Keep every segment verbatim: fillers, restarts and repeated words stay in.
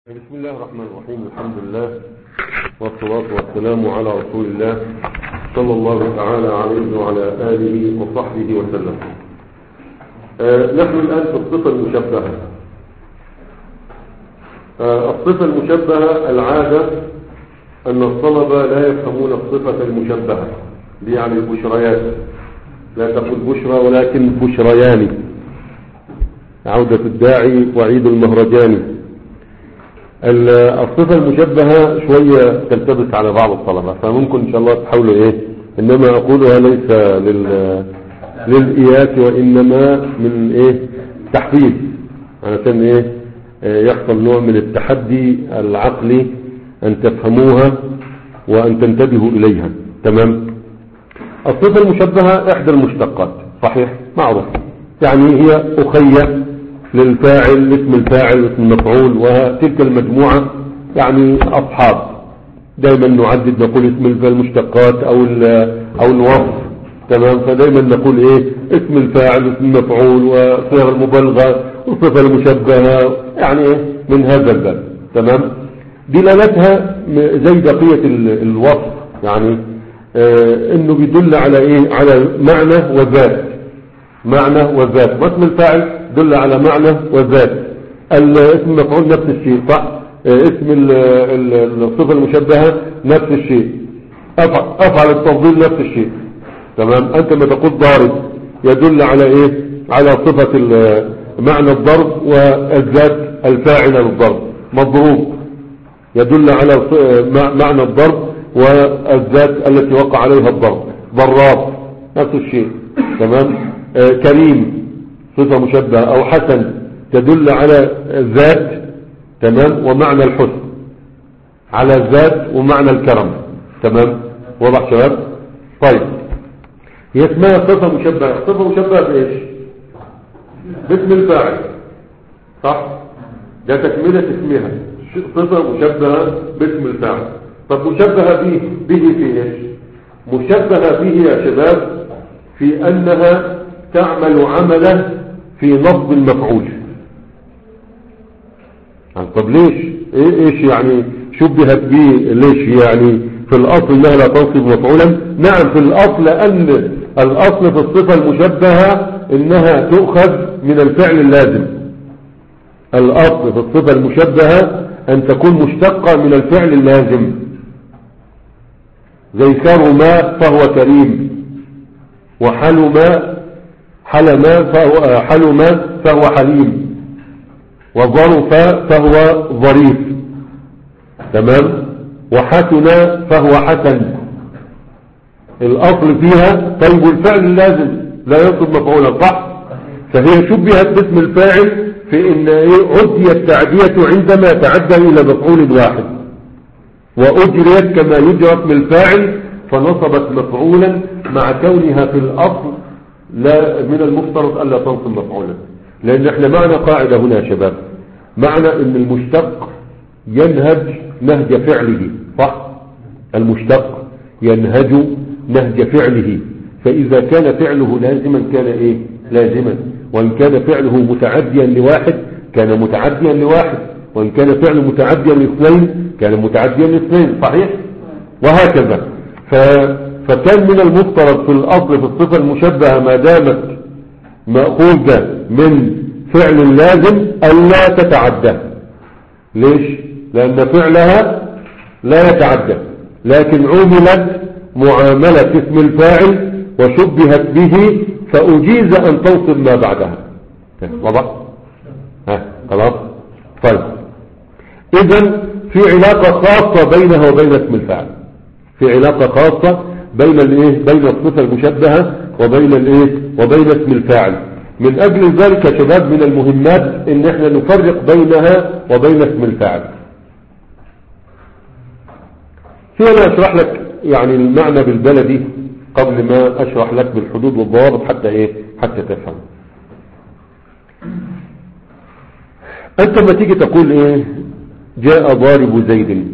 بسم الله الرحمن الرحيم. الحمد لله والصلاة والسلام على رسول الله صلى الله تعالى عليه وعلى آله وصحبه وسلم. آه نحن الآن في الصفة المشبهة. آه الصفة المشبهة العادة أن الطلبة لا يفهمون الصفة المشبهة دي، يعني البشريات، لا تقول بشرى ولكن بشريان، عودة الداعي وعيد المهرجان. الصفة المشبهة شوية تلتبس على بعض الطلبة، فممكن إن شاء الله تحاولوا إيه، إنما أقولها ليس لل للإياس وإنما من إيه تحفيز، علشان إيه يحصل نوع من التحدي العقلي أن تفهموها وأن تنتبهوا إليها. تمام. الصفة المشبهة إحدى المشتقات، صحيح، معروف، يعني هي أخية للفاعل، اسم الفاعل، اسم المفعول، وتلك المجموعة يعني أصحاب. دائما نعدد نقول اسم المشتقات أو أو الوصف. تمام. فدائما نقول إيه اسم الفاعل، اسم المفعول، وصيغ المبالغة، والصفة المشبهة، يعني إيه من هذا الباب. تمام. دلالتها زي بقية الوصف، يعني آه إنه بيدل على إيه، على معنى وذات، معنى وذات. واسم الفاعل دل على معنى وذات، الاسم المفعول نفس الشيء، صح. اسم الصفة المشبهة نفس الشيء، افعل التفضيل نفس الشيء. تمام. انت ما تقول ضارب يدل على ايه، على صفة معنى الضرب والذات الفاعلة للضرب. مضروب يدل على معنى الضرب والذات التي وقع عليها الضرب. ضراب نفس الشيء. تمام. آه كريم صفة مشبهة، او حسن تدل على الذات، تمام، ومعنى الحسن، على الذات ومعنى الكرم. تمام. واضح شباب؟ طيب، هي اسمها صفة مشبهة. صفة مشبهة بايش؟ باسم الفاعل، صح، ده تكملة اسمها، صفة مشبهة باسم الفاعل. طب مشبهة به به في ايش؟ مشبهة به يا شباب في انها تعمل عمله في نصب المفعول. طب ليش؟ ايه ايش يعني شبهت به؟ ليش يعني في الاصل انها لا تنصب مفعولا؟ نعم، في الاصل لان الاصل في الصفة المشبهة انها تؤخذ من الفعل اللازم. الاصل في الصفة المشبهة ان تكون مشتقة من الفعل اللازم، زي كرم فهو كريم، وحلم حلم فهو حلم فهو حليم، وظرف فهو ظريف. تمام. وحسن فهو حسن. الاصل فيها طيب الفعل اللازم لا ينصب مفعولا، صح. فهي شبهت باسم الفاعل في ان عدي التعدية عندما تعدى الى مفعول واحد، واجريت كما يجرى اسم الفاعل فنصبت مفعولا، مع كونها في الاصل لا من المفترض ألا تنصب مفعولا. لأن احنا معنى قاعدة هنا يا شباب، معنى ان المشتق ينهج نهج فعله، صح. المشتق ينهج نهج فعله، فإذا كان فعله لازما كان ايه لازما، وإن كان فعله متعديا لواحد كان متعديا لواحد، وإن كان فعله متعديا لاثنين كان متعديا لاثنين، صحيح، وهكذا. ف فكان من المفترض في الأصل في الصفة المشبهة ما دامت مأخوذة من فعل لازم ألا تتعدى. ليش؟ لأن فعلها لا يتعدى، لكن عملت معاملة اسم الفاعل وشبهت به فأجيز أن تنصب ما بعدها. واضح؟ ها خلاص. طيب، إذن في علاقة خاصة بينها وبين اسم الفاعل، في علاقة خاصة بين الايه بين الصفة المشبهة وبين الايه وبين اسم الفاعل. من اجل ذلك يا شباب من المهمات ان احنا نفرق بينها وبين اسم الفاعل. في انا اشرح لك يعني المعنى بالبلدي قبل ما اشرح لك بالحدود والضوابط حتى ايه حتى تفهم. انت لما تيجي تقول ايه جاء ضارب زيد،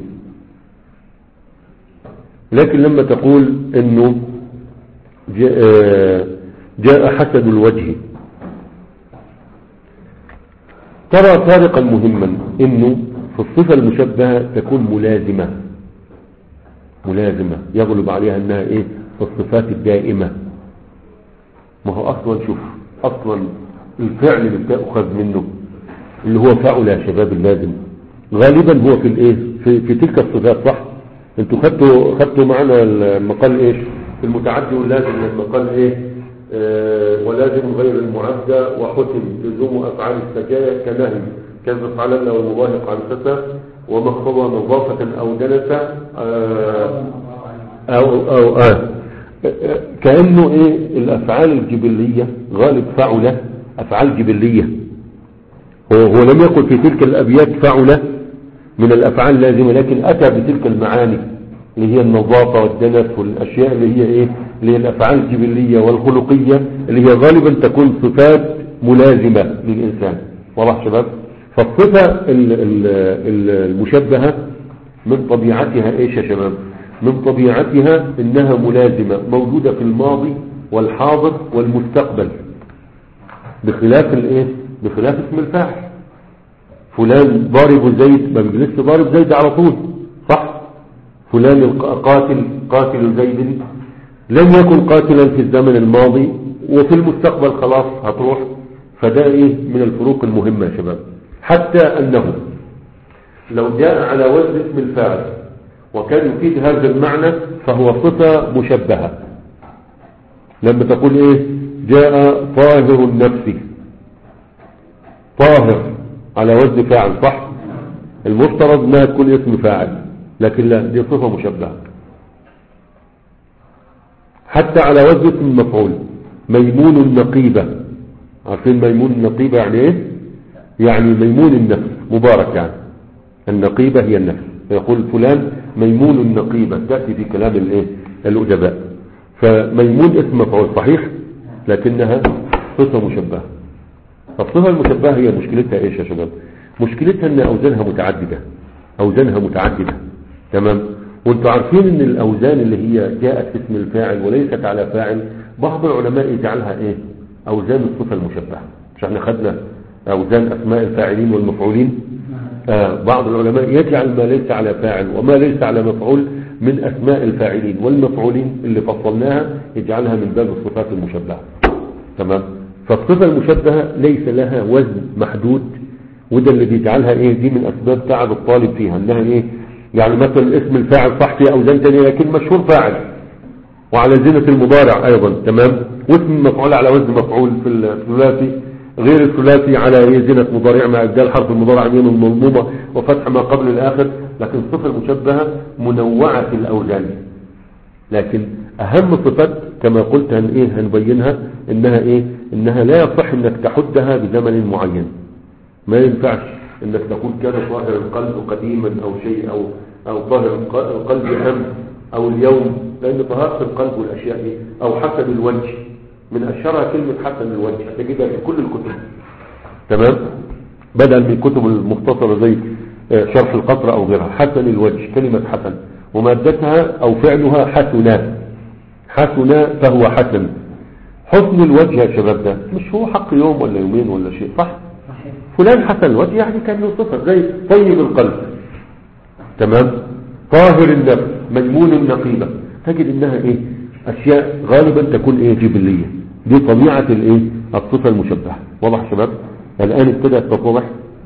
لكن لما تقول انه جاء, جاء حسن الوجه، ترى فارقا مهما، انه فالصفة المشبهة تكون ملازمة ملازمة يغلب عليها انها ايه الصفات الدائمة. ما هو اصلا شوف اصلا الفعل اللي بتأخذ منه اللي هو فعل يا شباب اللازم غالبا هو في الايه في, في تلك الصفات صح. انتوا خدتوا خدتوا معنا المقال ايش في المتعدي واللازم المقال ايه آه ولازم غير المعدى وختم لزوم افعال السجايا كنهي كان فعلنا والمضاهق عن فتى ومخفضة نظافة او دنسة آه او او آه كأنه ايه الافعال الجبلية غالب فعلة افعال جبلية. هو, هو لم يقل في تلك الابيات فعلة من الافعال اللازمة لكن اتى بتلك المعاني اللي هي النظافة والدنس والاشياء اللي هي ايه اللي هي الافعال الجبلية والخلقية اللي هي غالبا تكون صفات ملازمة للانسان. واضح شباب؟ فالصفة المشبهة من طبيعتها ايش يا شباب؟ من طبيعتها انها ملازمة موجودة في الماضي والحاضر والمستقبل بخلاف الايه بخلاف اسم الفاعل. فلان ضارب زيد ما بيجلس ضارب زيد على طول صح. فلان القاتل قاتل زيد لم يكن قاتلا في الزمن الماضي وفي المستقبل خلاص هتروح. فده ايه من الفروق المهمة يا شباب. حتى انه لو جاء على وزن اسم الفاعل وكان يفيد هذا المعنى فهو صفة مشبهة. لما تقول ايه جاء طاهر النفس طاهر على وزن فاعل صح. المفترض انها تكون اسم فاعل لكن لا دي صفة مشبهة. حتى على وزن اسم مفعول ميمون النقيبة. عارفين ميمون النقيبة يعني ايه؟ يعني ميمون النفس مبارك يعني النقيبة هي النفس. يقول فلان ميمون النقيبة تأتي في كلام الايه الأدباء. فميمون اسم مفعول صحيح لكنها صفة مشبهة. الصفة المشبهة هي مشكلتها ايش يا شباب؟ مشكلتها ان اوزانها متعددة اوزانها متعددة تمام. وانتوا عارفين ان الاوزان اللي هي جاءت في اسم الفاعل وليست على فاعل بعض العلماء يجعلها ايه اوزان الصفة المشبهة. مش احنا خدنا اوزان اسماء الفاعلين والمفعولين آه بعض العلماء يجعل ما ليس على فاعل وما ليس على مفعول من اسماء الفاعلين والمفعولين اللي فصلناها يجعلها من باب الصفات المشبهة تمام. فالصفة المشبهة ليس لها وزن محدود وده اللي بيجعلها ايه دي من اسباب تعب الطالب فيها انها ايه يعني مثلا اسم الفاعل صح فيه اوزان تانية لكن مشهور فاعل وعلى زينة المضارع ايضا تمام. واسم المفعول على وزن مفعول في الثلاثي غير الثلاثي على زينة مضارع مع ابدال حرف المضارع ميم المضمومة وفتح ما قبل الاخر. لكن الصفة المشبهة منوعة في الاوزان لكن اهم صفات كما قلت هن ايه هنبينها انها ايه انها لا يصح انك تحدها بزمن معين. ما ينفعش انك تقول كان طاهر القلب قديما او شيء او او طاهر القلب امس او اليوم لان طهارة القلب والاشياء دي او حسن الوجه من اشهرها كلمة حسن الوجه تجدها في كل الكتب تمام. بدل من الكتب المختصرة زي شرح القطر او غيرها حسن الوجه كلمة حسن ومادتها او فعلها حسنا حسنا فهو حسن. حسن الوجه يا شباب ده مش هو حق يوم ولا يومين ولا شيء صح. فلان حسن الوجه يعني كان له صفة زي طيب القلب تمام. طاهر النفس ميمون النقيبة تجد انها ايه اشياء غالبا تكون ايه جبلية. دي طبيعة الايه الصفة المشبهة. واضح شباب؟ الان ابتدأت تتضح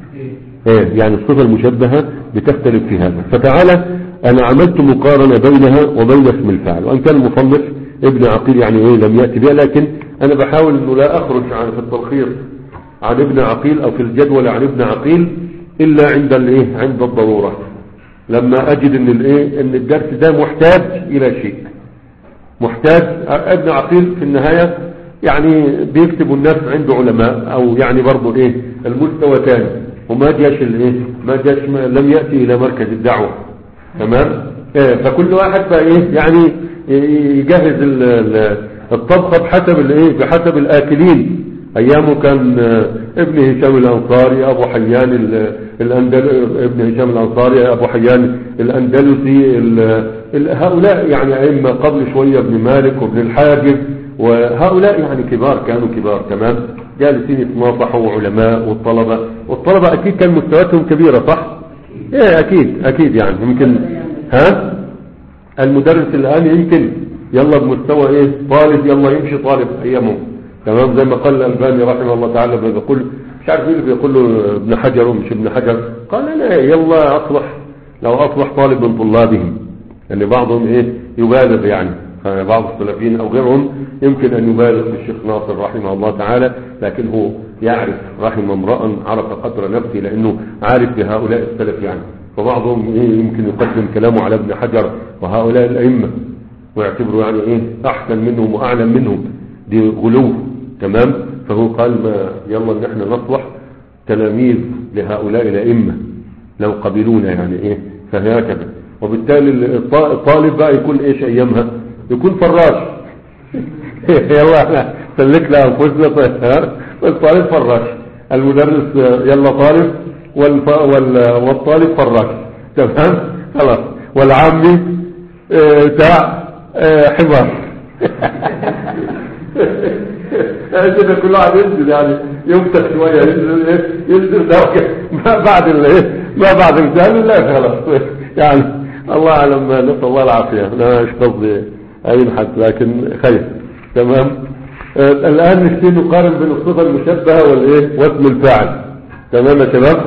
ايه يعني الصفة المشبهة بتختلف في هذا. فتعالى انا عملت مقارنة بينها وبين اسم الفاعل وان كان المصنف ابن عقيل يعني ايه لم يأتي بها لكن انا بحاول انه لا اخرج عن في التلخيص عن ابن عقيل او في الجدول عن ابن عقيل الا عند الايه عند الضرورة لما اجد ان الايه ان الدرس ده محتاج الى شيء محتاج. ابن عقيل في النهاية يعني بيكتب الناس عنده علماء او يعني برضو ايه المستوى تاني وما جاش الايه ما جاش ما لم يأتي الى مركز الدعوة تمام. ايه فكل واحد فايه يعني يجهز الطبخة بحسب الايه بحسب الاكلين. ايامه كان ابن هشام الانصاري ابو حيان الاندلسي ابن هشام الانصاري ابو حيان الاندلسي هؤلاء يعني ائمه قبل شويه ابن مالك وابن الحاجب وهؤلاء يعني كبار كانوا كبار تمام جالسين يتناصحوا علماء والطلبه والطلبه اكيد كان مستوياتهم كبيره صح. ايه اكيد اكيد يعني يمكن. ها المدرس الان يمكن يلا بمستوى ايه طالب يلا يمشي طالب ايامه تمام، زي ما قال الألباني رحمه الله تعالى بيقول مش عارف مين بيقول له ابن حجر ومش ابن حجر، قال انا يلا اصلح لو اصلح طالب من طلابهم، يعني بعضهم ايه يبالغ يعني بعض السلفيين او غيرهم يمكن ان يبالغ بالشيخ ناصر رحمه الله تعالى، لكن هو يعرف رحم امرأ عرف قدر نفسه لانه عارف بهؤلاء السلف يعني، فبعضهم إيه يمكن يقدم كلامه على ابن حجر وهؤلاء الائمه ويعتبروا يعني ايه احسن منهم واعلم منهم، دي غلو تمام. فهو قال ما يلا ان احنا نصلح تلاميذ لهؤلاء الائمه لو قبلونا يعني ايه، فهكذا. وبالتالي الطالب بقى يكون ايش ايامها يكون فراش يلا احنا سلك لها انفسنا والطالب فراش، المدرس يلا طالب والف... وال... والطالب فراش تمام خلاص، والعامي بتاع اه حمار كده كل واحد ينزل يعني يمسك شويه ينزل ايه ينزل درجه ما بعد الايه ما بعد الجهل لا خلاص يعني الله اعلم، نسال الله العافيه. لا مش قصدي اي حد لكن خير تمام. آه الان نشتي نقارن بين الصفه المشبهه والايه واسم الفاعل تمام يا شباب.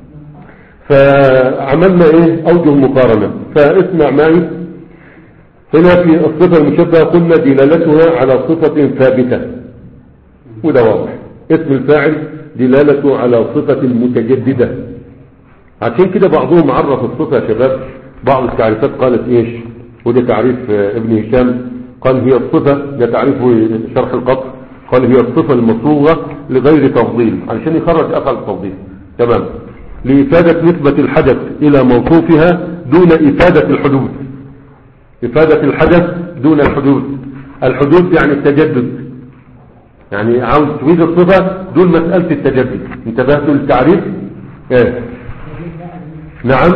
فعملنا ايه اوجه مقارنه، فاسمع معي هنا في الصفه المشبهه قلنا دلالتها على صفه ثابته وده واضح، اسم الفاعل دلالته على صفه متجدده، عشان كده بعضهم عرف الصفه يا شباب بعض التعريفات قالت ايش، وده تعريف ابن هشام قال هي الصفة، ده تعريفه شرح القطر قال هي الصفة المصوغة لغير تفضيل علشان يخرج افعل التفضيل تمام، لإفادة نسبة الحدث الى موصوفها دون إفادة الحدوث، إفادة الحدث دون الحدوث، الحدوث يعني التجدد، يعني عاوز تفيد الصفة دون مسألة التجدد. انتبهتوا للتعريف ايه نعم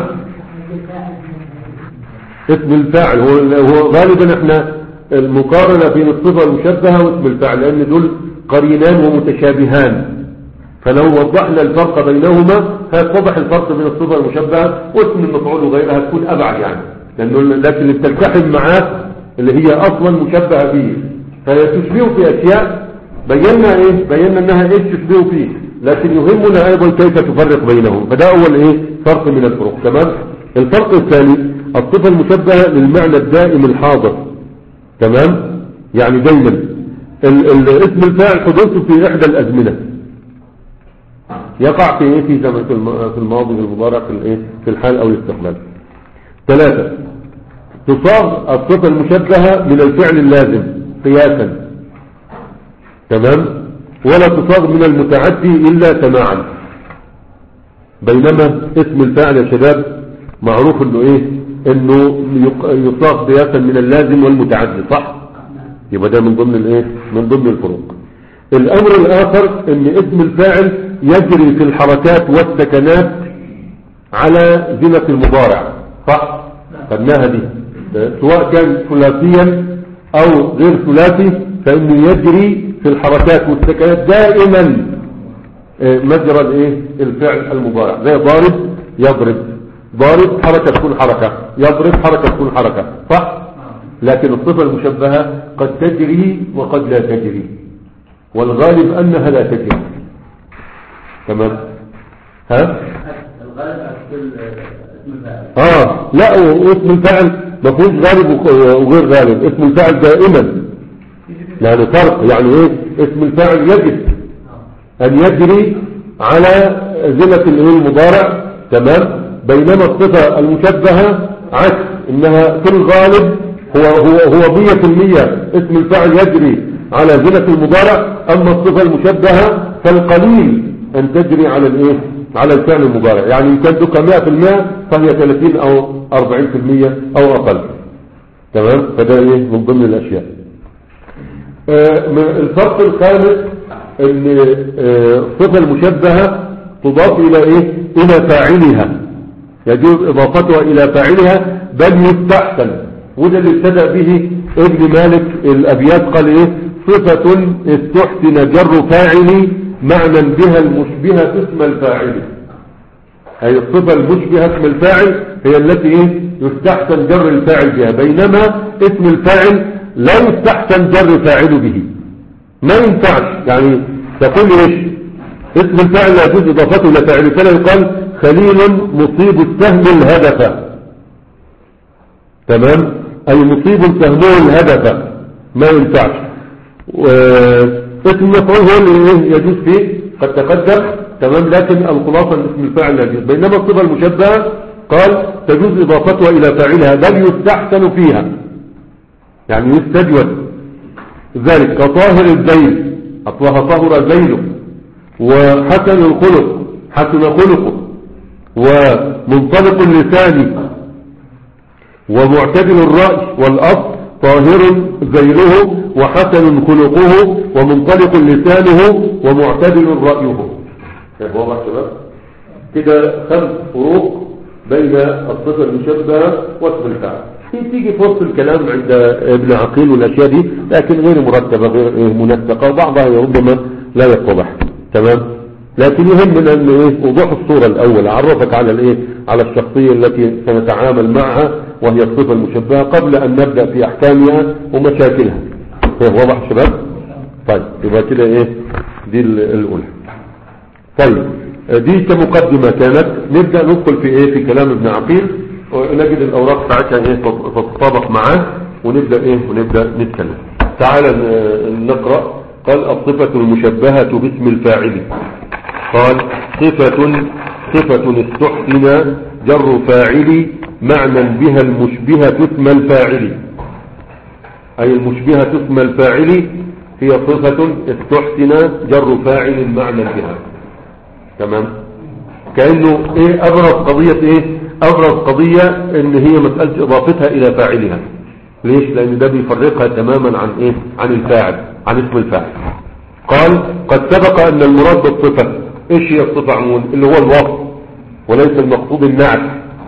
اسم الفاعل هو هو غالبا احنا المقارنة بين الصفة المشبهة واسم الفاعل لان دول قرينان ومتشابهان، فلو وضحنا الفرق بينهما هيتضح الفرق بين الصفة المشبهة واسم المفعول وغيرها هتكون ابعد يعني، لانه لكن اللي بتلتحم معاه اللي هي اصلا مشبهة به فهي تشبه في اشياء بينا ايه بينا انها ايش تشبه فيه، لكن يهمنا ايضا كيف تفرق بينهم، فده اول ايه فرق من الفروق تمام. الفرق الثاني الصفة المشبهة للمعنى الدائم الحاضر تمام، يعني دايما الاسم الفاعل حدوثه في احدى الازمنة، يقع في ايه في زمن في الماضي في المضارع في الايه في الحال او الاستقبال. ثلاثة تصاغ الصفة المشبهة من الفعل اللازم قياسا تمام، ولا تصاغ من المتعدي الا سماعا، بينما اسم الفاعل يا شباب معروف انه ايه انه يصاغ قياسا من اللازم والمتعدي صح، يبقى ده من ضمن الايه من ضمن الفروق. الامر الاخر ان اسم الفاعل يجري في الحركات والسكنات على زمة المضارع صح، خدناها دي سواء كان ثلاثيا او غير ثلاثي فانه يجري في الحركات والسكنات دائما مجرى الايه الفعل المضارع، زي ضارب يضرب، ضارب حركة تكون حركة، يضرب حركة تكون حركة صح، لكن الصفة المشبهة قد تجري وقد لا تجري، والغالب أنها لا تجري تمام. ها الغالب على كل اسم الفاعل اه لا واسم الفاعل ما فيهوش غالب وغير غالب، اسم الفاعل دائما يعني فرق، يعني ايه اسم الفاعل يجب ان يجري على زمة المضارع تمام، بينما الصفة المشبهة عكس انها في الغالب هو هو هو مية في المية اسم الفاعل يجري على زمة المضارع، اما الصفة المشبهة فالقليل ان تجري على الايه على الفعل المضارع، يعني ان كانت مية في المية فهي ثلاثين او اربعين في المية او اقل تمام. فده ايه من ضمن الاشياء. آه الفرق الخامس ان آه الصفة المشبهة تضاف الى ايه الى فاعلها، يجوز اضافتها الى فاعلها بل يستحسن، وده اللي ابتدأ به ابن مالك الابيات قال ايه صفة استحسن جر فاعل معنى بها المشبهة اسم الفاعل، أي الصفة المشبهة اسم الفاعل هي التي إيه يستحسن جر الفاعل بها، بينما اسم الفاعل لا يستحسن جر فاعل به. ما ينفعش يعني تقول إيش اسم الفاعل لا يجوز إضافته إلى فاعل، فلا يقال خليل مصيب السهم الهدف، تمام، أي مصيب سهمه الهدف، ما ينفعش. اسم المفعول هو اللي يجوز فيه قد تقدم، تمام، لكن الخلاصة اسم الفاعل لا يجوز. بينما الصفة المشبهة قال تجوز إضافتها إلى فاعلها بل يستحسن فيها، يعني يستجود ذلك كطاهر الذيل، أصلها طهر ذيله، وحسن الخلق حسن خلقه، ومنطلق اللسان ومعتدل الرأي، والأصل طاهر ذيله وحسن خلقه ومنطلق لسانه ومعتدل رأيه. واضح شباب كده خمس فروق بين الصفة المشبهة واسم الفاعل. تيجي في وسط الكلام عند ابن عقيل والاشياء دي، لكن غير مرتبة غير منسقة، وبعضها ربما لا يتضح، تمام. لكن يهمنا ان ايه وضوح الصورة الاول، اعرفك على الايه على الشخصية التي سنتعامل معها وهي الصفة المشبهة قبل ان نبدأ في احكامها ومشاكلها. واضح شباب؟ طيب يبقى كده ايه دي الاولى. طيب دي كمقدمة كانت، نبدأ ندخل في ايه في كلام ابن عقيل ونجد الاوراق بتاعتها ايه تتطابق معاه، ونبدأ ايه ونبدأ نتكلم. تعال نقرأ. قال الصفة المشبهة باسم الفاعل، قال صفة صفة استحسن جر فاعل معنى بها المشبهة اسم الفاعل، أي المشبهة اسم الفاعل هي صفة استحسن جر فاعل معنى بها، تمام. كأنه ايه ابرز قضية ايه ابرز قضية ان هي مسألة اضافتها الى فاعلها. ليش؟ لان ده بيفرقها تماما عن ايه عن الفاعل، عن اسم الفاعل. قال قد سبق ان المراد بالصفة ايش هي الصفة عموما اللي هو الوصف وليس المقصود النعت.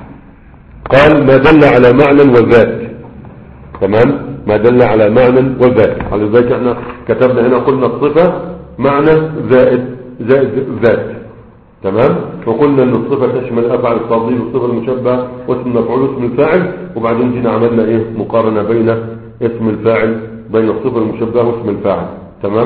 قال ما دل على معنى وذات، تمام، ما دل على معنى وذات. على ذلك احنا كتبنا هنا قلنا الصفة معنى زائد زائد ذات، تمام. وقلنا ان الصفة تشمل افعل التفضيل والصفة المشبهة واسم المفعول واسم الفاعل، وبعدين جينا عملنا ايه مقارنة بين اسم الفاعل بين الصفة المشبهة واسم الفاعل، تمام.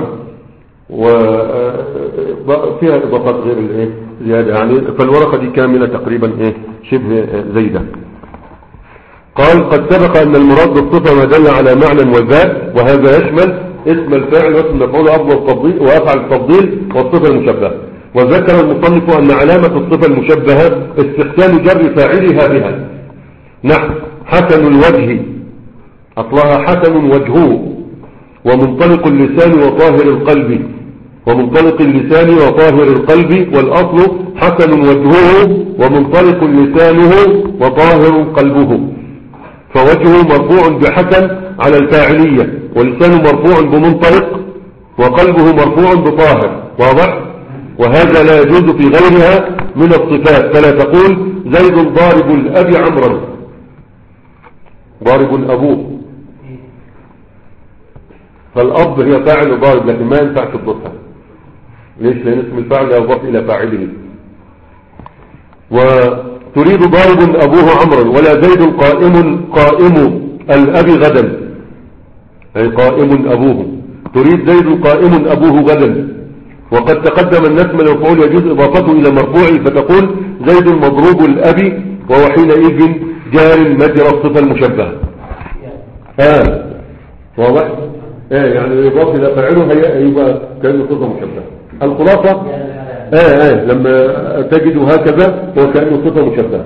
وفيها اضافات غير الايه زيادة يعني، فالورقة دي كاملة تقريبا ايه شبه زيدة. قال قد سبق ان المراد بالصفة ما دل على معنى وذات، وهذا يشمل اسم الفاعل واسم المفعول وافعل التفضيل وافعل التفضيل والصفة المشبهة. وذكر المصنف ان علامة الصفة المشبهة استخدام جر فاعلها بها، نحو حسن الوجه، اصلها حسن وجهه، ومنطلق اللسان وطاهر القلب، ومنطلق اللسان وطاهر القلب، والاصل حسن وجهه ومنطلق لسانه وطاهر قلبه. فوجهه مرفوع بحسن على الفاعلية، ولسانه مرفوع بمنطلق، وقلبه مرفوع بطاهر. واضح؟ وهذا لا يجوز في غيرها من الصفات، فلا تقول زيد ضارب الأب عمرا، ضارب أبوه، فالأب هي فاعل ضارب، لكن ما ينفع تضبطها. ليش؟ لأن اسم الفاعل يضاف إلى فاعله. وتريد ضارب أبوه عمرا، ولا زيد قائم قائم الأب غدا، أي قائم أبوه. تريد زيد قائم أبوه غدا. وقد تقدم الناس من المفعول يجوز إضافته إلى مرفوعه، فتقول زيد مضروب الأب، وهو حينئذ جار مجرى الصفة المشبهة. آه واضح؟ آه يعني إضافة إلى فاعله هيبقى كأنه صفة مشبهة. الخلاصة آه آه لما تجد هكذا هو كأنه صفة مشبهة،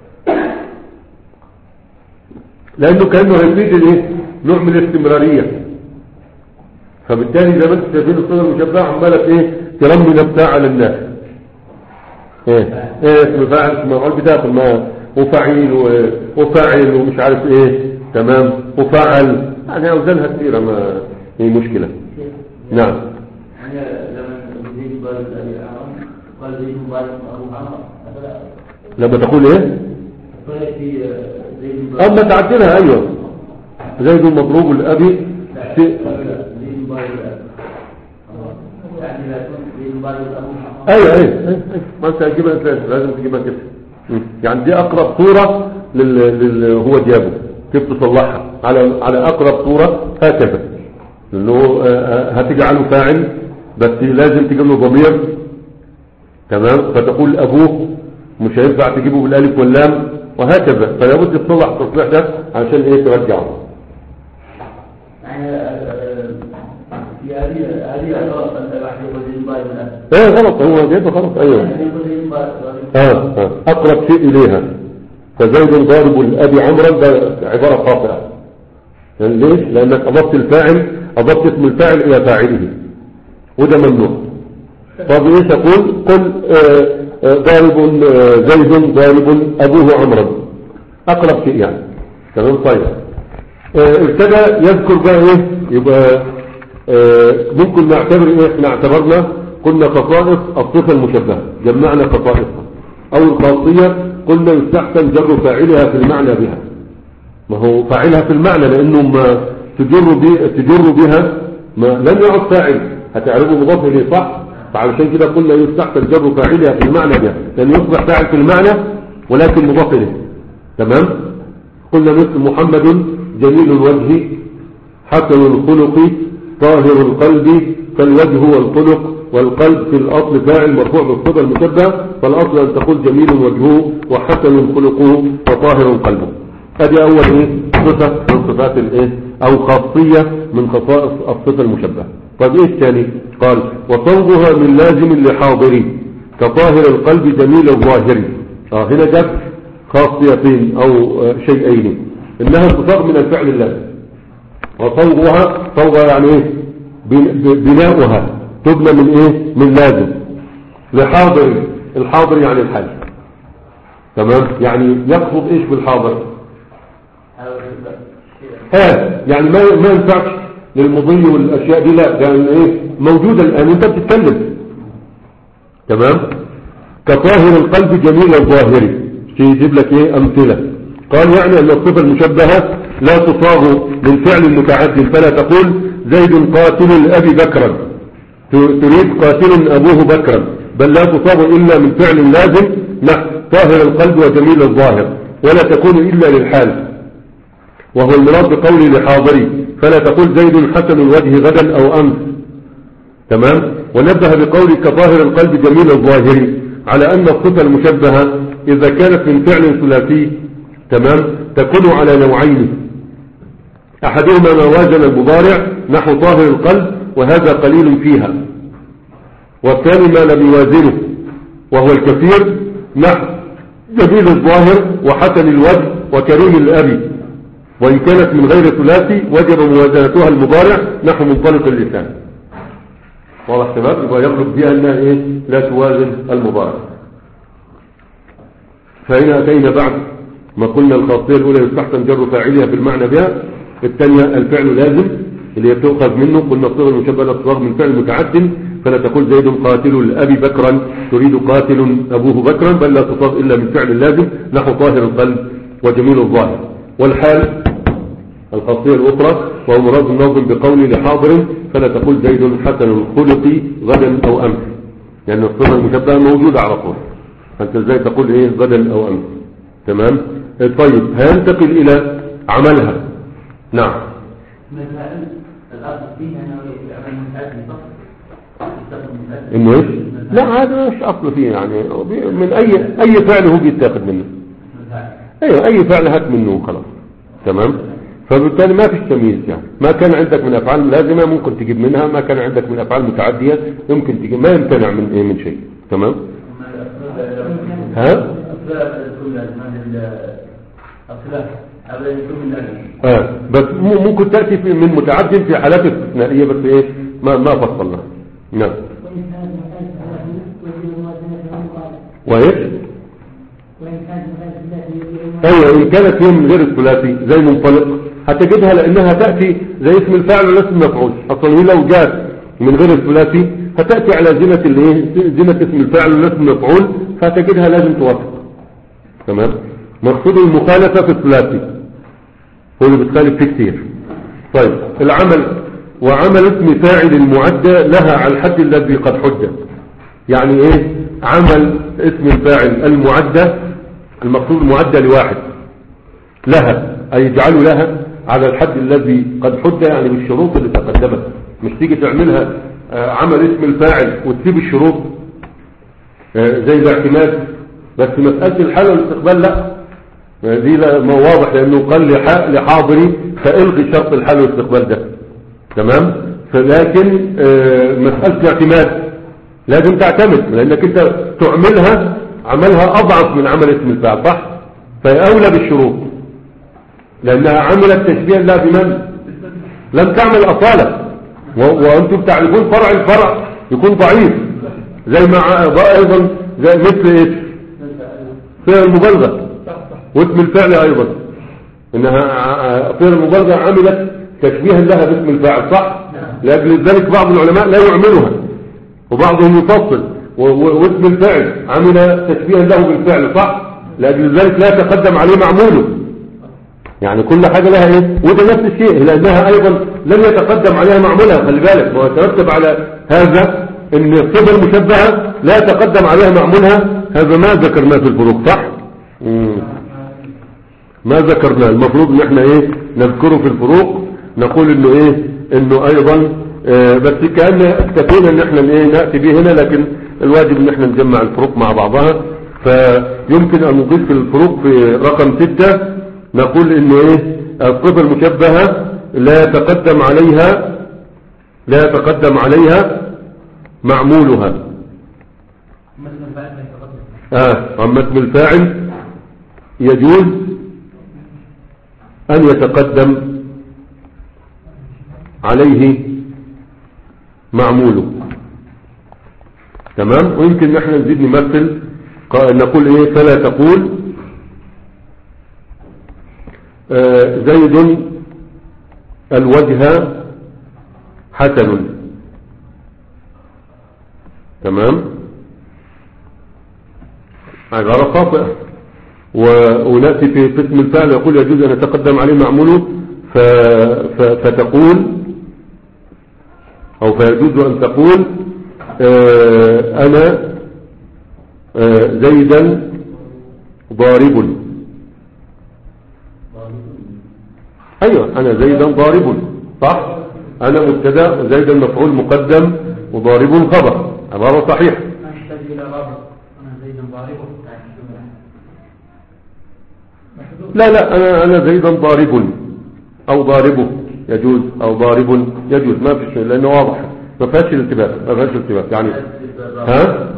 لأنه كأنه هيفيد الايه نوع من الاستمرارية. فبالتالي زي ما انت شايفين الصفة المشبهة عمالة ايه ترمي نفسها على الناس. ايه ايه اسم فاعل اسم مفعول بتاخد ما وفعيل وفاعل ومش عارف ايه، تمام، وفعل، يعني اوزانها كثيرة ما هي مشكلة. نعم. يعني لما زيد ضارب الأبي عمرا قال زيد ضارب أبو عمرا، لما تقول ايه اما تعدلها ايوه زيد مضروب الأبي يعني لا يكون زيد بارد أبو محمد. ايوه ايوه ايوه ما انت هتجيبها ثلاثة لازم تجيبها كده. يعني دي اقرب صورة لل... لل... هو جابه كيف تصلحها على على اقرب صورة هكذا، لانه هتجعله فاعل بس لازم تجيب له ضمير تمام، فتقول ابوه مش هينفع تجيبه بالالف واللام وهكذا، فلا بد تصلح التصليح ده عشان ايه ترجعه. يعني في هذه هذه غلط أنت واحد يقول زيد بارد الآن. ايه غلط هو جايبه غلط ايوه. اه اه اقرب شيء اليها فزيد ضارب الابي عمرا ده عبارة خاطئة. يعني ليش؟ لانك اضفت الفاعل اضفت اسم الفاعل الى فاعله وده ممنوع. طب ايش تقول؟ قل ضارب زيد ضارب ابوه عمرا اقرب شيء يعني تمام. طيب ابتدى يذكر بقى ايه يبقى اه ممكن نعتبر ايه احنا اعتبرنا قلنا خصائص الصفة المشبهة جمعنا خصائصها او الخاصية قلنا يستحسن جر فاعلها في المعنى بها. ما هو فاعلها في المعنى لانه ما تجر, بي تجر بها ما لم يعد فاعل هتعرفه مضاف اليه صح، فعلشان كده قلنا يستحسن جر فاعلها في المعنى بها لان يصبح فاعل في المعنى ولكن مضاف اليه تمام. قلنا مثل محمد جميل الوجه حسن الخلق طاهر القلب فالوجه والخلق والقلب في الأصل فاعل مرفوع بالصفة المشبهة، فالأصل أن تقول جميل وجهه وحسن خلقه وطاهر قلبه. هذه أول إيه صفة من صفات الإيه أو خاصية من خصائص الصفة المشبهة. طيب إيه الثاني؟ قال وصوغها من لازم لحاضري كطاهر القلب جميل الظاهر. آه هنا جت خاصيتين أو آه شيئين إنها تصاغ من الفعل اللازم. وصوغها صوغها يعني إيه بناؤها تبنى من ايه من لازم لحاضر. الحاضر يعني الحال تمام، يعني يقصد ايش بالحاضر ها يعني ما ما ينفعش للمضي والاشياء دي لا يعني ايه موجوده الان انت بتتكلم تمام. كطاهر القلب جميل الظاهر يجيب لك ايه امثله. قال يعني ان الصفه المشبهه لا تصاغ من فعل متعد فلا تقول زيد قاتل الابي بكرا تريد قاتل أبوه بكرا، بل لا تصاب إلا من فعل لازم نحو طاهر القلب وجميل الظاهر ولا تكون إلا للحال، وهو المراد بقولي لحاضري فلا تقول زيد حسن الوجه غدا أو أمس تمام. ونبه بقولي كطاهر القلب جميل الظاهر على أن الصفة المشبهة إذا كانت من فعل ثلاثي تمام تكون على نوعين، أحدهما ما وازن المضارع نحو طاهر القلب وهذا قليل فيها، والثاني ما لم يوازنه وهو الكثير نحو جميل الظاهر وحسن الوجه وكريم الأبي، وإن كانت من غير ثلاثي وجب موازنتها المضارع نحو منطلق اللسان. واضح شباب؟ يبقى يغلب بها أنها إيه؟ لا توازن المضارع. فهنا أتينا بعد ما قلنا الخاصية الأولى يستحسن جر فاعلها بالمعنى بها، الثانية الفعل لازم اللي تؤخذ منه قلنا الصيغه المشبهه لا تصاغ من فعل متعد فلا تقول زيد قاتل الابي بكرا تريد قاتل ابوه بكرا، بل لا تصاغ الا من فعل لازم نحو طاهر القلب وجميل الظاهر. والحال الخاصيه الاخرى وهو مراد الناظم بقول لحاضر فلا تقول زيد حسن الخلق غدا او امس، لان يعني الصيغه المشبهه موجوده على طول، فانت ازاي تقول ايه غدا او امس تمام. طيب هننتقل الى عملها. نعم انه ايش؟ لا هذا مش اصل فيه يعني من اي اي فعل هو بيتاخد منه. ايوه اي فعل هات منه خلاص تمام. فبالتالي ما فيش تمييز يعني ما كان عندك من افعال لازمه ممكن تجيب منها، ما كان عندك من افعال متعديه يمكن تجيب، ما يمتنع من ايه من شيء تمام. ها اه بس ممكن تأتي في من متعدد في حالات استثنائية بس ايه ما ما فصلنا. نعم وايش ايوه ان كانت هي من غير الثلاثي زي منطلق هتجدها لانها تأتي زي اسم الفاعل ولا اسم المفعول. اصلا هي لو جات من غير الثلاثي هتأتي على زنة الايه زنة اسم الفاعل ولا اسم المفعول فهتجدها لازم توافق تمام. مقصود المخالفة في الثلاثي هو اللي بتخالف فيه كتير. طيب العمل وعمل اسم فاعل المعدى لها على الحد الذي قد حدد. يعني ايه عمل اسم الفاعل المعدى؟ المقصود المعدى لواحد، لها اي يجعله لها على الحد الذي قد حدد، يعني بالشروط اللي تقدمت. مش تيجي تعملها عمل اسم الفاعل وتسيب الشروط زي الاعتماد بس. مسألة الحال والاستقبال لا، دي ما واضح لانه قال لحاضري فالغي شرط الحال والاستقبال ده، تمام. فلكن مسألة الاعتماد لازم تعتمد، لانك انت تعملها عملها اضعف من عمل اسم الفاعل، صح؟ فهي اولى بالشروط لانها عملت تشبيها لا بمن لم تعمل اصالة. وانتم تعرفون فرع الفرع يكون ضعيف، زي ما ايضا زي مثل ايش فعل المبالغة واسم الفعل ايضا، انها فعل المبالغة عملت تشبيها لها باسم الفاعل، صح؟ لاجل ذلك بعض العلماء لا يعملها وبعضهم يفصل، واسم الفعل عمل تشبيها له بالفعل، صح؟ لاجل ذلك لا يتقدم عليه معموله. يعني كل حاجة لها ايه، وده نفس الشيء لانها ايضا لم يتقدم عليها معمولها. خلي بالك ما يترتب على هذا ان الصفة المشبهة لا يتقدم عليها معمولها، هذا ما ذكرناه في الفروق، صح؟ مم. ما ذكرناه، المفروض ان احنا ايه نذكره في الفروق، نقول انه ايه انه ايضا اه بس كأن اكتفينا ان احنا ايه نأتي به هنا، لكن الواجب ان احنا نجمع الفروق مع بعضها. فيمكن ان نضيف في الفروق في رقم ستة نقول انه ايه الصفة المشبهة لا يتقدم عليها لا يتقدم عليها معمولها. اه اما اسم الفاعل يجوز ان يتقدم عليه معموله، تمام. ويمكن نحن نزيد نمثل نقول ايه فلا تقول آه زيد الوجه حسن، تمام. عبارة خاطئة. ونأتي في اسم الفعل يقول يجوز أن يتقدم عليه معموله ف... ف... فتقول أو فيجوز أن تقول آه أنا آه زيدا ضارب. أيوة أنا زيدا ضارب، صح؟ أنا مبتدا زيدا مفعول مقدم وضارب خبر، عبارة صحيحة. لا لا أنا أنا زيدا ضارب أو ضاربه يجوز، أو ضارب يجوز، ما في شيء لأنه واضح، ما فيهاش التباس، ما فيهاش التباس يعني. ها؟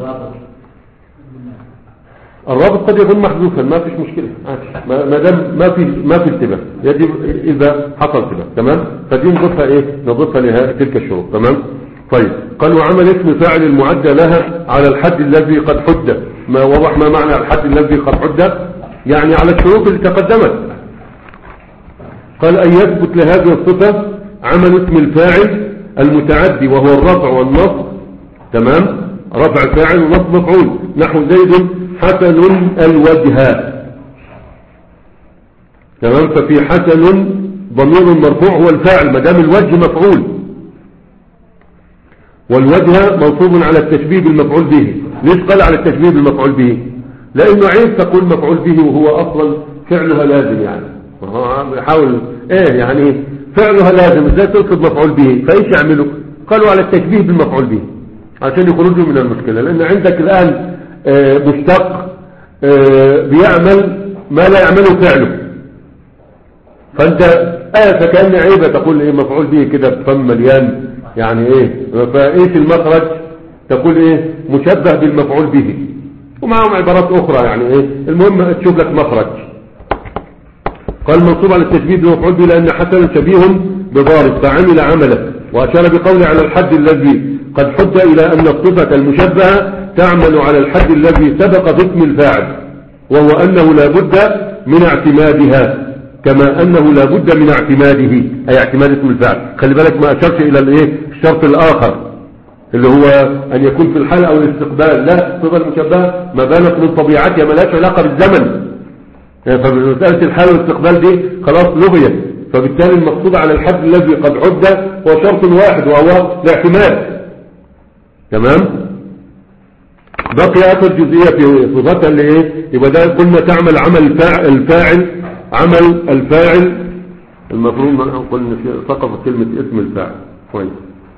الرابط قد يكون محذوفا، ما فيش مشكلة، ما دام ما في ما في التباس، يجب إذا حصل تباس، تمام. فدي نضيفها إيه؟ نضيفها لها تلك الشروط، تمام. طيب قال وعمل اسم فاعل المعدى لها على الحد الذي قد حدد. ما وضح ما معنى الحد الذي قد حدد؟ يعني على الشروط اللي تقدمت. قال أن يثبت لهذه الصفة عمل اسم الفاعل المتعدي وهو الرفع والنصب، تمام. رفع فاعل ونصب مفعول، نحو زيد حسن الوجه، تمام. ففي حسن ضمير مرفوع هو الفاعل ما دام الوجه مفعول، والوجه منصوب على التشبيه بالمفعول به. ليش قال على التشبيه بالمفعول به؟ لانه عيب تقول مفعول به وهو اصلا فعلها لازم، يعني يحاول ايه يعني فعلها لازم، ازاي تقصد مفعول به؟ فايش يعملوا؟ قالوا على التشبيه بالمفعول به عشان يخرجوا من المشكلة. لان عندك الان اه مشتق اه بيعمل ما لا يعمله فعله، فانت اه فكأن عيبة تقول ايه مفعول به كده بفم مليان، يعني ايه فايش المخرج؟ تقول ايه مشبه بالمفعول به، ومعهم عبارات اخرى يعني ايه، المهم تشوف لك مخرج. قال منصوب على التشبيه بالمفعول به لان حسن شبيه بضارب فعمل عمله، واشار بقوله على الحد الذي قد حد الى ان الصفة المشبهة تعمل على الحد الذي سبق باسم الفاعل، وهو انه لا بد من اعتمادها كما انه لا بد من اعتماده، اي اعتماد اسم الفاعل. خلي بالك ما اشرش الى الايه الشرط الاخر اللي هو ان يكون في الحال او الاستقبال، لا، الصفة المشبهة ما بالك من طبيعتها ما لهاش علاقة بالزمن، فمسألة الحال والاستقبال دي خلاص لغيت، فبالتالي المقصود على الحد الذي قد عد هو شرط واحد وهو الاعتماد. تمام. بقي اخر جزئيه في صفتها اللي ايه؟ يبقى ده قلنا تعمل عمل الفاعل, الفاعل عمل الفاعل المفروض ما قلنا سقط كلمه اسم الفاعل كويس.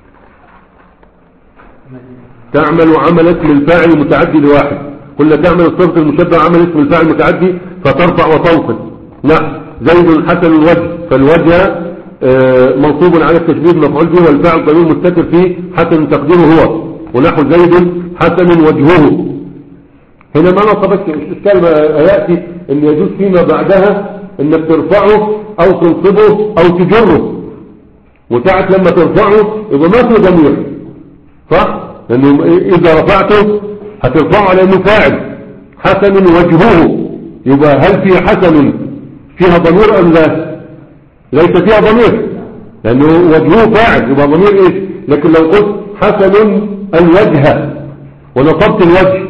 تعمل عمل اسم الفاعل المتعدي لواحد. قلنا تعمل الصفه المشبهه عمل اسم الفاعل المتعدي فترفع وتنصب. نعم. زيد حسن الوجه، فالوجه آه منصوب على التشبيه مفعول به والفاعل ضمير مستتر فيه حسن تقديره هو، ونحو زيد حسن وجهه. هنا ما نصبت الاشكال ياتي ان يجوز فيما بعدها انك ترفعه او تنصبه او تجره، وساعة لما ترفعه يبقى ما في ضمير صح؟ لانه اذا رفعته هترفعه على انه فاعل حسن وجهه، يبقى هل في حسن فيها ضمير ام لا؟ ليس فيها ضمير لانه وجهه فاعل يبقى ضمير ايش؟ لكن لو قلت حسن الوجه ونصبت الوجه،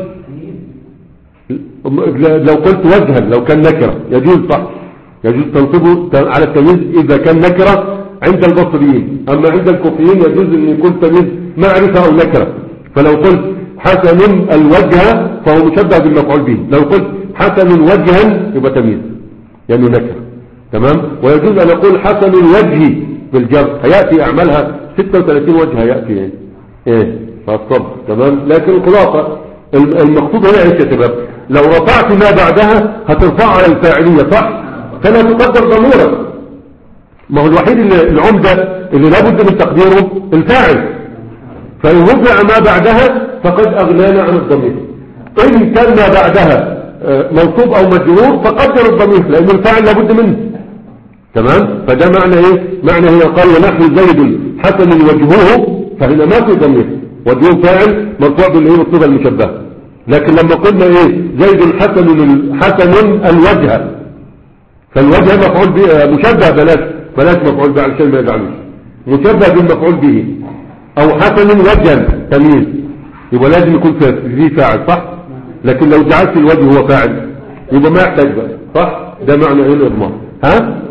لو قلت وجها لو كان نكرة يجوز صح، يجوز تنصبه على التمييز اذا كان نكرة عند البصريين، اما عند الكوفيين يجوز ان يكون تمييز معرفة او نكرة. فلو قلت حسن الوجه فهو مشبه بالمفعول به، لو قلت حسن وجها يبقى تمييز يعني نكرة. تمام. ويجوز ان اقول حسن الوجه بالجر، هياتي اعمالها ستة وثلاثين وجه هياتي ايه ايه فالصبر. تمام. لكن الخلاصة المقصود هنا ايش يا شباب؟ لو رفعت ما بعدها هترفع على الفاعلية صح، فلا تقدر ضميرا. ما هو الوحيد اللي العمدة اللي لابد من تقديره الفاعل، فإن رفع ما بعدها فقد أغنانا عن الضمير. إن كان ما بعدها منصوب أو مجرور فقدر الضمير لأن الفاعل لابد منه. تمام. فده معنى ايه؟ معنى هي قال ونحو زيد حسن وجهه، فهنا ما في ضمير، وجهه فاعل مرفوع باللي هي الصفة المشبهة. لكن لما قلنا ايه زيد حسن حسن الوجه، فالوجه مفعول به مشبه، بلاش بلاش مفعول به علشان ما يزعلوش، مشبه بالمفعول به، او حسن وجها تمييز، يبقى لازم يكون فيه فاعل صح. لكن لو جعلت الوجه هو فاعل يبقى ما يحتاج بقى صح. ده معنى ايه الاضمار؟ ها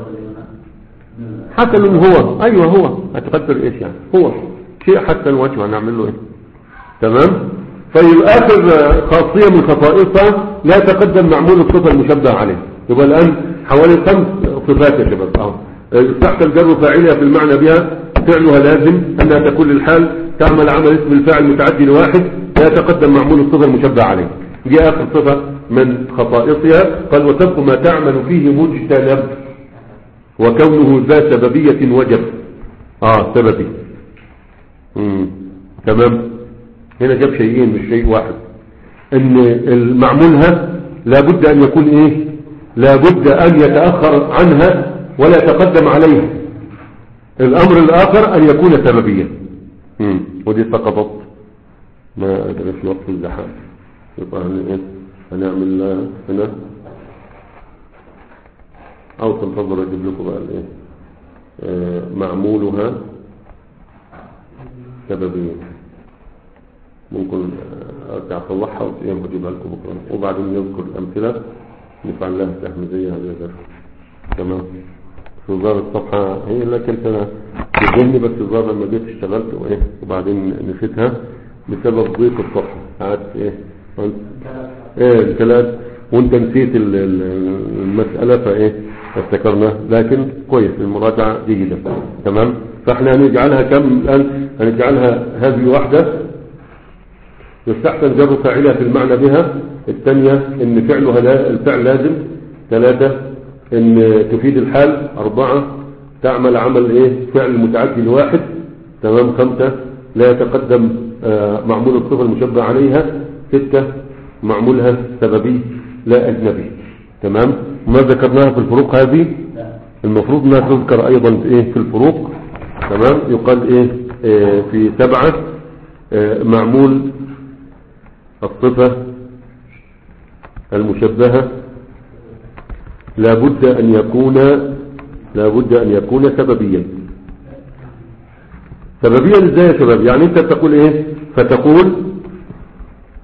حسن هو، ايوه هو هتقدر ايش يعني هو شيء حسن وجهه هنعمل له ايه. تمام. طيب اخر خاصية من خصائصها لا يتقدم معمول الصفة المشبه عليه. يبقى الان حوالي خمس صفات يا شباب. اه تحت الجر فاعلها في المعنى بها فعلها لازم انها تكون للحال تعمل عمل اسم الفاعل متعدي لواحد لا يتقدم معمول الصفة المشبه عليه. دي اخر صفة من خصائصها. قال وتبقى ما تعمل فيه مجتنب وكونه ذا سببية وجب. اه سببي. امم تمام. هنا جاب شيئين مش شيء واحد، ان المعمولها لابد ان يكون ايه؟ لابد ان يتأخر عنها ولا يتقدم عليها. الامر الاخر ان يكون سببيا. امم ودي سقطت ما ادري في وقت الزحام. يبقى هنعمل هنا او تنتظر اجيب لكم بقى الايه آه معمولها سببيا. ممكن ارجع اصلحها واجيبها لكم بكره، وبعدين نذكر الامثله نفعل لها تحميزيه هذا ده. تمام. في ظهر الصفحه هي اللي كنت انا تجني، بس الظاهر لما جيت اشتغلت وايه وبعدين نسيتها بسبب ضيق الصفحه. قعدت ايه ايه الثلاث وانت نسيت المساله فايه افتكرنا، لكن كويس المراجعه جيده. تمام. فاحنا هنجعلها كم الان؟ هنجعلها هذه واحده يستحسن جر فاعلها في المعنى بها. الثانية ان فعلها لا الفعل لازم. ثلاثة ان تفيد الحال. اربعة تعمل عمل ايه فعل متعدي لواحد. تمام. خمسة لا يتقدم آه معمول الصفة المشبه عليها. ستة معمولها سببي لا اجنبي. تمام. ما ذكرناها في الفروق هذه المفروض انها تذكر ايضا ايه في الفروق. تمام. يقال ايه آه في سبعة آه معمول الصفة المشبهة لابد أن يكون لابد أن يكون سببيا. سببيا ازاي يا شباب؟ يعني انت تقول ايه؟ فتقول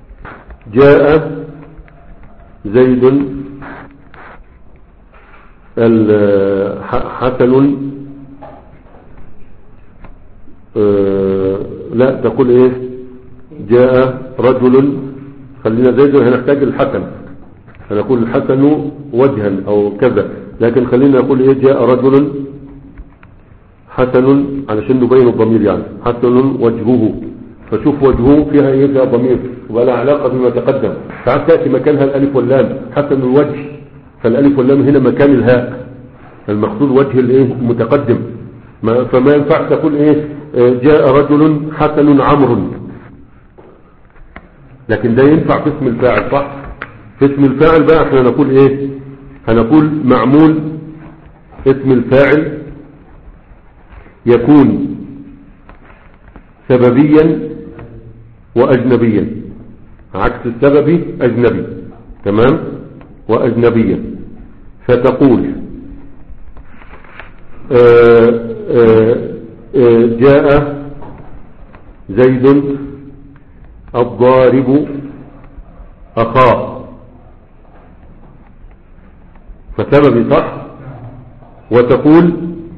جاء زيد حسن آه لا تقول ايه جاء رجل، خلينا زيد هنحتاج الحسن، هنقول الحسن وجها او كذا، لكن خلينا نقول ايه جاء رجل حسن علشان نبين الضمير، يعني حسن وجهه، فشوف وجهه فيها ايه فيها ضمير ولا علاقة بما تقدم، ساعات تأتي مكانها الالف واللام، حسن الوجه فالالف واللام هنا مكان الهاء، المقصود وجه الايه المتقدم، ما فما ينفع تقول ايه جاء رجل حسن عمرو، لكن ده ينفع في اسم الفاعل صح. في اسم الفاعل بقى احنا نقول ايه هنقول معمول اسم الفاعل يكون سببيا واجنبيا، عكس السببي اجنبي، تمام، واجنبيا، فتقول آآ آآ جاء زيد الضارب أخاه، فسببي صح. وتقول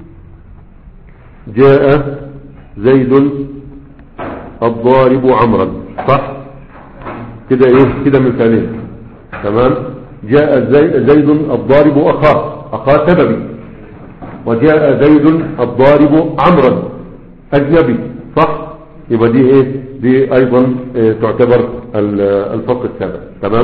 جاء زيد الضارب عمرا، صح كده ايه كده مثالين، تمام. جاء زيد الضارب أخاه، أخاه سببي، وجاء زيد الضارب عمرا أجنبي، صح. يبقى دي ايه دي ايضا إيه تعتبر الفصل السابع، تمام.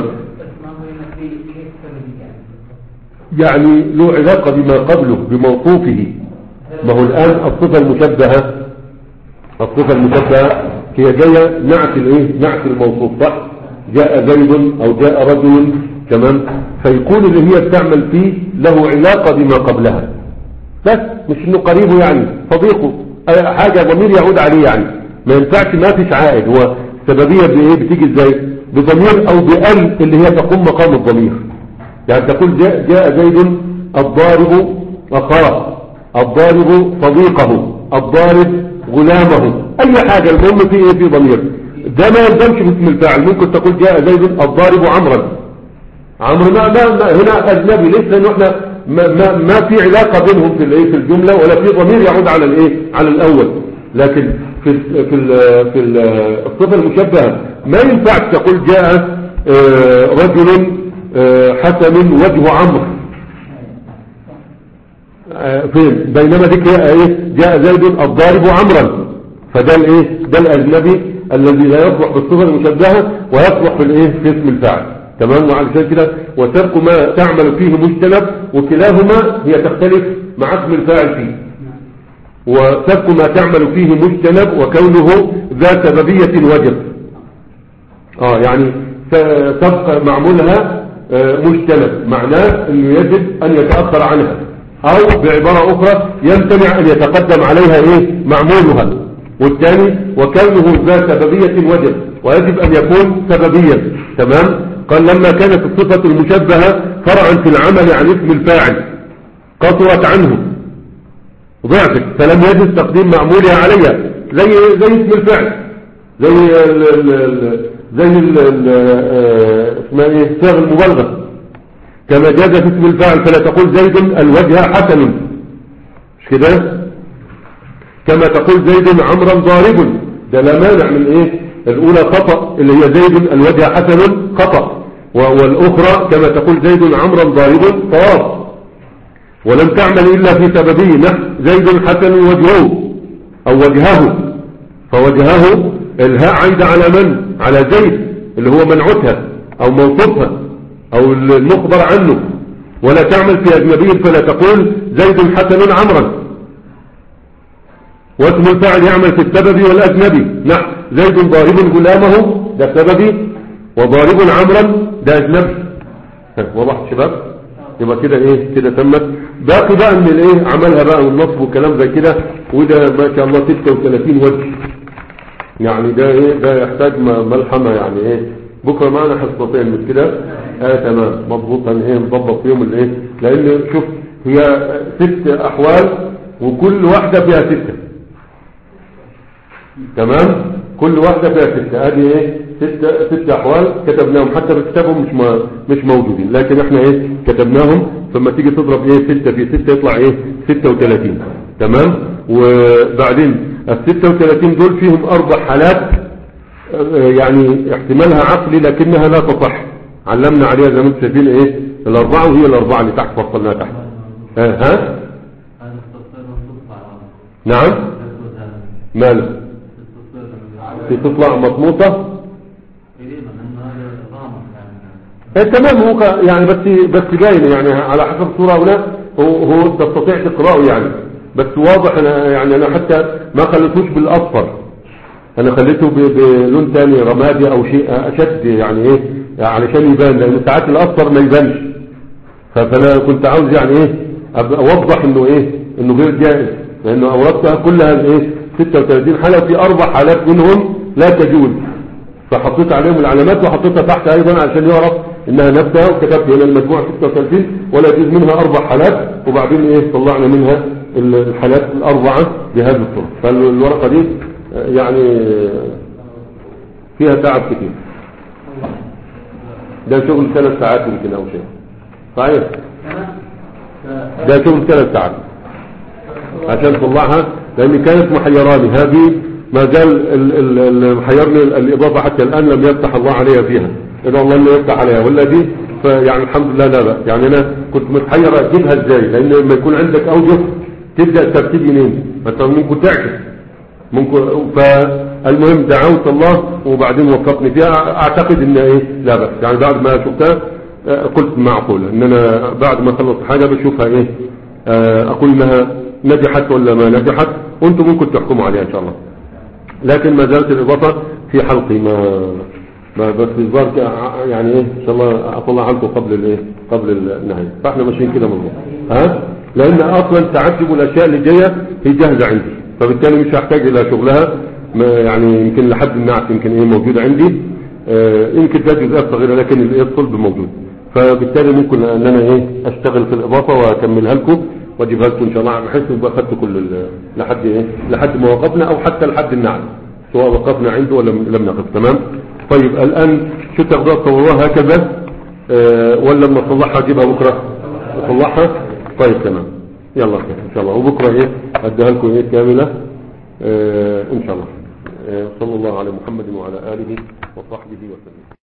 يعني له علاقة بما قبله بموصوفه، ما هو الآن الصفة المشبهة الصفة المشبهة هي جاية نعت الايه نعت الموصوف، صح. جاء زيد او جاء رجل، تمام، فيكون اللي هي بتعمل فيه له علاقة بما قبلها، بس مش انه قريبه يعني صديقه حاجة ضمير يعود عليه، يعني ما ينفعش ما فيش عائد، هو سببية بايه بتيجي ازاي بضمير او بأل اللي هي تقوم مقام الضمير، يعني تقول جاء, جاء زيد الضارب اخاه، الضارب صديقه، الضارب غلامه، اي حاجة المهم في ايه في ضمير، ده ما يلزمش باسم الفاعل. ممكن تقول جاء زيد الضارب عمرا، عمرو ما, ما, ما هنا اجنبي لسه، لانه احنا ما, ما, ما في علاقة بينهم في الايه في الجملة، ولا في ضمير يعود على الايه على الاول. لكن في ال في ال في ال الصفة المشبهة ما ينفع تقول جاء رجل حسن وجه عمرو فين، بينما ذيك ايه جاء زيد الضارب عمرا، فده الايه ده الاجنبي الذي لا يصلح بالصفة المشبهة ويصلح في الايه في اسم الفاعل، تمام. وعلشان كده وترك ما تعمل فيه مجتنب، وكلاهما هي تختلف مع اسم الفاعل فيه، وترك ما تعمل فيه مجتنب وكونه ذا سببية وجب، اه يعني تبقى معمولها مجتنب، معناه انه يجب ان يتأخر عنها، او بعبارة اخرى يمتنع ان يتقدم عليها ايه معمولها. والثاني وكونه ذا سببية وجب، ويجب ان يكون سببيا، تمام. قال لما كانت الصفة المشبهة فرعا في العمل عن اسم الفاعل قصرت عنه ضعفت، فلم يجد تقديم معمولها عليها، زي زي اسم الفعل، زي ال ال ال زي ال ال اسمها ايه صيغ المبالغه، كما جاز في اسم الفاعل فلا تقول زيد الوجه حسن، مش كده، كما تقول زيد عمرا ضارب، ده لا مانع من ايه الاولى خطأ اللي هي زيد الوجه حسن خطأ، والاخرى كما تقول زيد عمرا ضارب صواب، ولم تعمل إلا في سببه، نحن زيد حسن وجهه أو وجهه، فوجهه الهاء عايدة على من على زيد اللي هو منعتها أو موصوفها أو المخبر عنه، ولا تعمل في أجنبي فلا تقول زيد حسن عمرا، واسم الفاعل يعمل في السبب والأجنبي، نحن زيد ضارب غلامه ده سببي، وضارب عمرا ده أجنبي، واضح شباب؟ يبقى كده ايه كده تمت. باقي بقى من الايه عملها بقى والنصب وكلام زي كده، وده ما شاء الله ستة وثلاثين وجه، يعني ده ايه ده يحتاج ملحمة، يعني ايه بكرة معنا حصتين من كده اه تمام مضبوطا ايه نضبط فيهم الايه، لان شوف هي ست احوال وكل واحدة فيها ستة، تمام، كل واحدة فيها ستة، ادي ايه ست ست احوال كتبناهم حتى في كتابهم مش ما مش موجودين، لكن احنا ايه كتبناهم. فلما تيجي تضرب ايه ستة في ستة يطلع ايه ستة وثلاثين. تمام. وبعدين ال ستة وثلاثين دول فيهم اربع حالات يعني احتمالها عقلي لكنها لا تصح، علمنا عليها زي ما انتم شايفين ايه الاربعه، وهي الاربعه اللي تحت فصلناها تحت. ها, ها؟ نعم ماله في تطلع مضموطه. ايه تمام. هو يعني بس بس باين يعني على حسب الصوره هنا هو هو تستطيع تقراه يعني، بس واضح. انا يعني انا حتى ما خليتوش بالاصفر، انا خليته بلون تاني رمادي او شيء اشد يعني ايه علشان يبان، لان ساعات الاصفر ما يبانش. فانا كنت عاوز يعني ايه اوضح انه ايه انه غير جائز، لانه اوردتها كلها ايه ستة وثلاثين حالة، في اربع حالات منهم لا تجوز، فحطيت عليهم العلامات وحطيتها تحت ايضا عشان يعرف انها نفسها، وكتبت هنا المجموعة ستة وثلاثين ولا يجوز منها اربع حالات، وبعدين ايه طلعنا منها الحالات الاربعة بهذه الصورة. فالورقة دي يعني فيها تعب كتير، ده شغل ثلاث ساعات يمكن او شيء. صحيح ده شغل ثلاث ساعات عشان تطلعها، لان كانت محيراني هذه، ما زال محيرني الاضافة حتى الان لم يفتح الله عليها فيها، ادعو الله انه يفتح عليها. ولا دي فيعني الحمد لله لا بأس. يعني انا كنت متحير اجيبها ازاي، لان لما يكون عندك اوجه تبدا الترتيب منين، مثلا ممكن تعكس ممكن. فالمهم دعوت الله وبعدين وفقني فيها، اعتقد ان ايه لا بأس. يعني بعد ما شفتها قلت معقولة ان انا بعد ما خلصت حاجة بشوفها ايه اقول انها نجحت ولا ما نجحت، وانتم ممكن تحكموا عليها ان شاء الله. لكن ما زالت الاضافة في حلقي، ما ما بس الظاهر يعني ايه ان شاء الله اطلع عنكم قبل الايه قبل النهاية. فاحنا ماشيين كده مظبوط ها، لان اصلا تعجب الاشياء اللي جايه هي جاهزه عندي، فبالتالي مش هحتاج الى شغلها. يعني يمكن لحد النعت يمكن ايه موجوده عندي، آه يمكن ده جزئيات صغيره لكن الايه الصلب موجود. فبالتالي ممكن ان انا ايه اشتغل في الاضافه واكملها لكم واجيبها لكم ان شاء الله، بحيث يبقى اخذت كل لحد ايه لحد ما وقفنا، او حتى لحد النعت سواء وقفنا عنده ولا لم نقف. تمام. طيب الان شو تاخذوها تصوروها هكذا آه ولا لما اصلحها اجيبها بكره اصلحها؟ طيب تمام. يلا خير ان شاء الله، وبكره ايه اديها لكم ايه كامله آه ان شاء الله. آه صلى الله على محمد وعلى اله وصحبه وسلم.